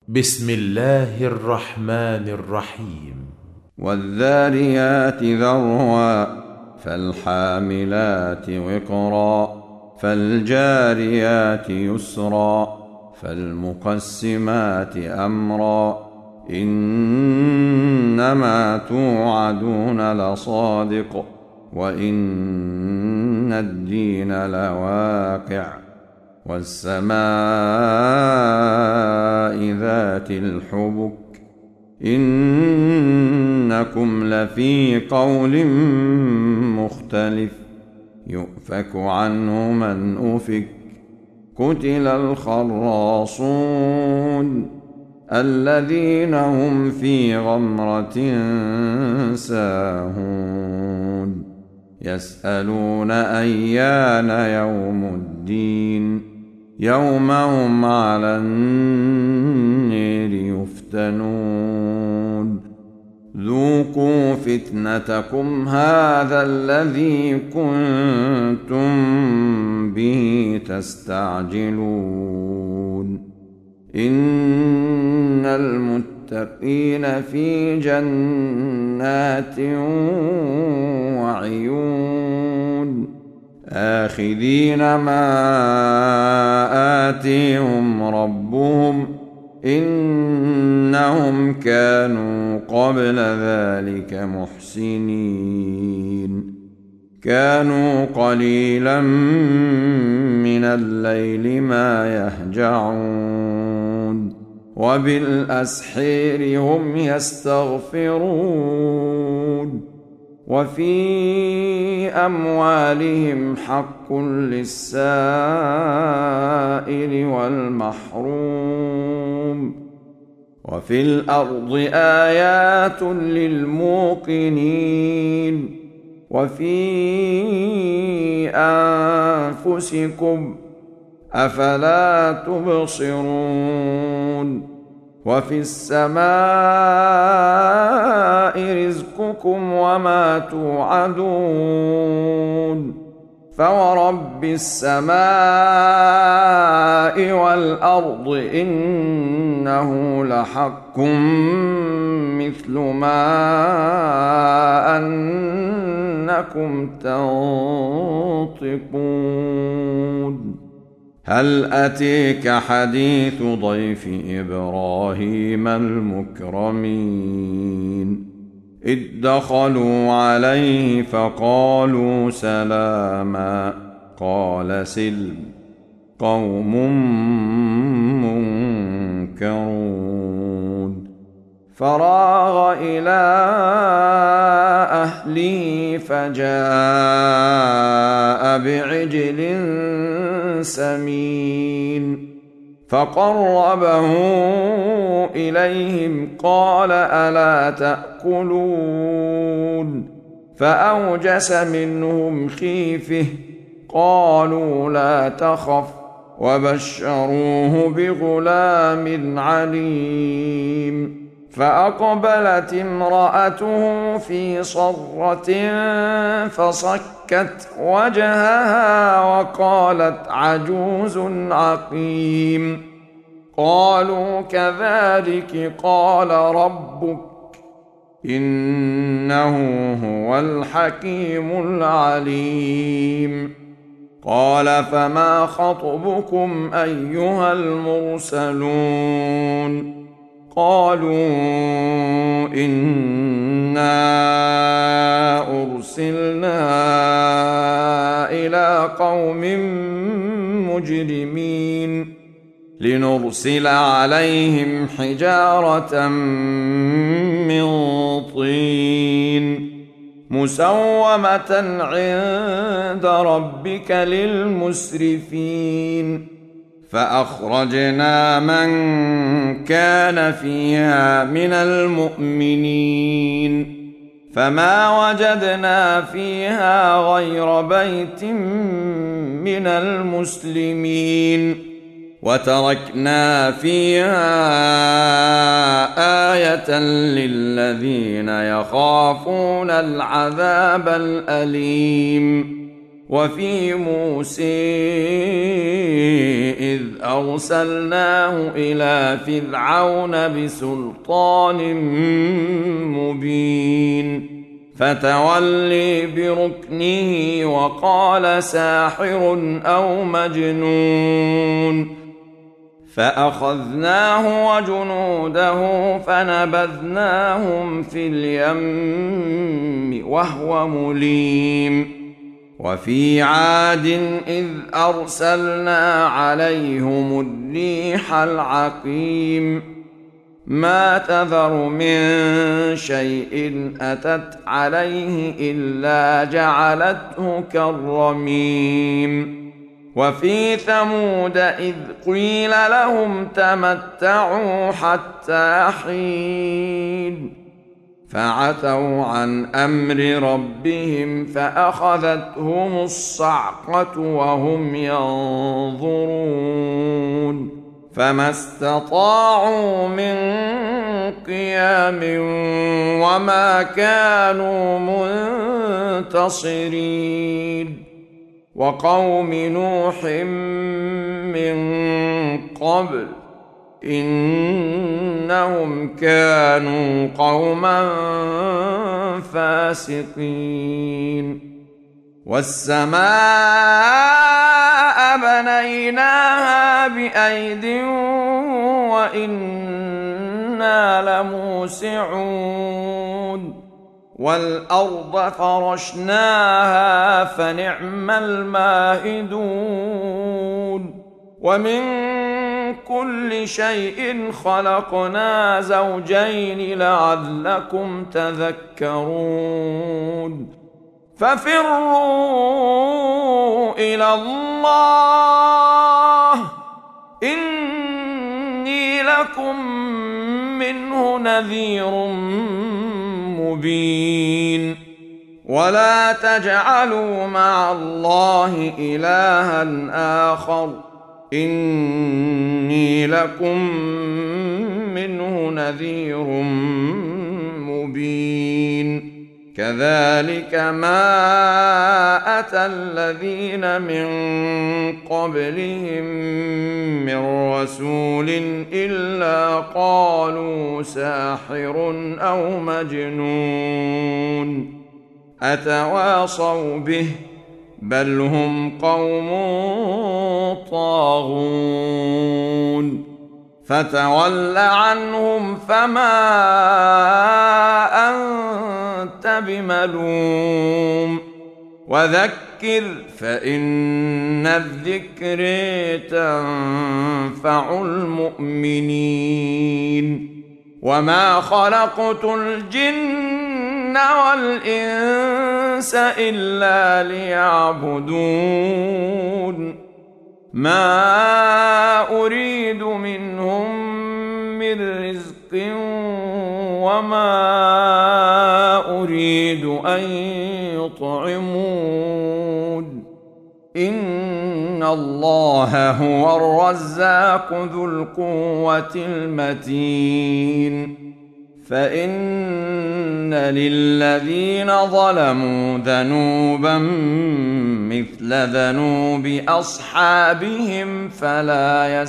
بسم الله الرحمن الرحيم. والذاريات ذروا فالحاملات وقرا فالجاريات يسرا فالمقسمات أمرا إنما توعدون لصادق وإن الدين لواقع والسماء ذات الحبك إنكم لفي قول مختلف يؤفك عنه من أفك قتل الخراصون الذين هم في غمرة ساهون يسألون أيان يوم الدين يوم هم على النار يفتنون ذوقوا فتنتكم هذا الذي كنتم به تستعجلون إن المتقين في جنات وعيون آخذين ما آتيهم ربهم إنهم كانوا قبل ذلك محسنين كانوا قليلا من الليل ما يهجعون وبالأسحير هم يستغفرون وفي أموالهم حق للسائل والمحروم وفي الأرض آيات للموقنين وفي أنفسكم أفلا تبصرون وفي السماء رزقكم وما توعدون فورب السماء والأرض إنه لحق مثل ما أنكم تنطقون هل أتيك حديث ضيف إبراهيم المكرمين إذ دخلوا عليه فقالوا سلاما قال سلم قوم منكرون فراغ إلى أهله فجاء بعجل سمين فقربه إليهم قال ألا تأكلون فأوجس منهم خيفة قالوا لا تخف وبشروه بغلام عليم فأقبلت امرأته في صرة فصكت وجهها وقالت عجوز عقيم قالوا كذلك قال ربك إنه هو الحكيم العليم قال فما خطبكم أيها المرسلون قالوا إنا أرسلنا إلى قوم مجرمين لنرسل عليهم حجارة من طين مسومة عند ربك للمسرفين فأخرجنا من كان فيها من المؤمنين فما وجدنا فيها غير بيت من المسلمين وتركنا فيها آية للذين يخافون العذاب الأليم وفي موسى إذ أرسلناه إلى فرعون بسلطان مبين فتولي بركنه وقال ساحر أو مجنون فأخذناه وجنوده فنبذناهم في اليم وهو مليم وفي عاد إذ أرسلنا عليهم الريح العقيم ما تذر من شيء أتت عليه إلا جعلته كالرميم وفي ثمود إذ قيل لهم تمتعوا حتى حين فعتوا عن أمر ربهم فأخذتهم الصعقة وهم ينظرون فما استطاعوا من قيام وما كانوا منتصرين وقوم نوح من قبل إنهم كانوا قوما فاسقين والسماء بنيناها بأيد وإنا لموسعون والأرض فرشناها فنعم الماهدون ومن كل شيء خلقنا زوجين لعلكم تذكرون ففروا إلى الله إني لكم منه نذير مبين ولا تجعلوا مع الله إلها آخر إني لكم منه نذير مبين كذلك ما أتى الذين من قبلهم من رسول إلا قالوا ساحر أو مجنون أتواصوا به بل هم قوم طاغون فتول عنهم فما أنت بملوم وذكر فإن الذكر تنفع المؤمنين وما خلقت الجن والإنس إلا ليعبدون ما أريد منهم من رزق وما أريد أن يطعمون إن الله هو الرزاق ذو القوة المتين فإن للذين ظلموا ذنوبا مثل ذنوب أصحابهم فلا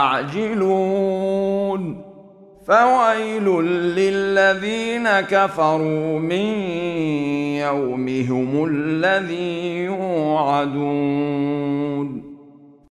يستعجلون فويل للذين كفروا من يومهم الذي يوعدون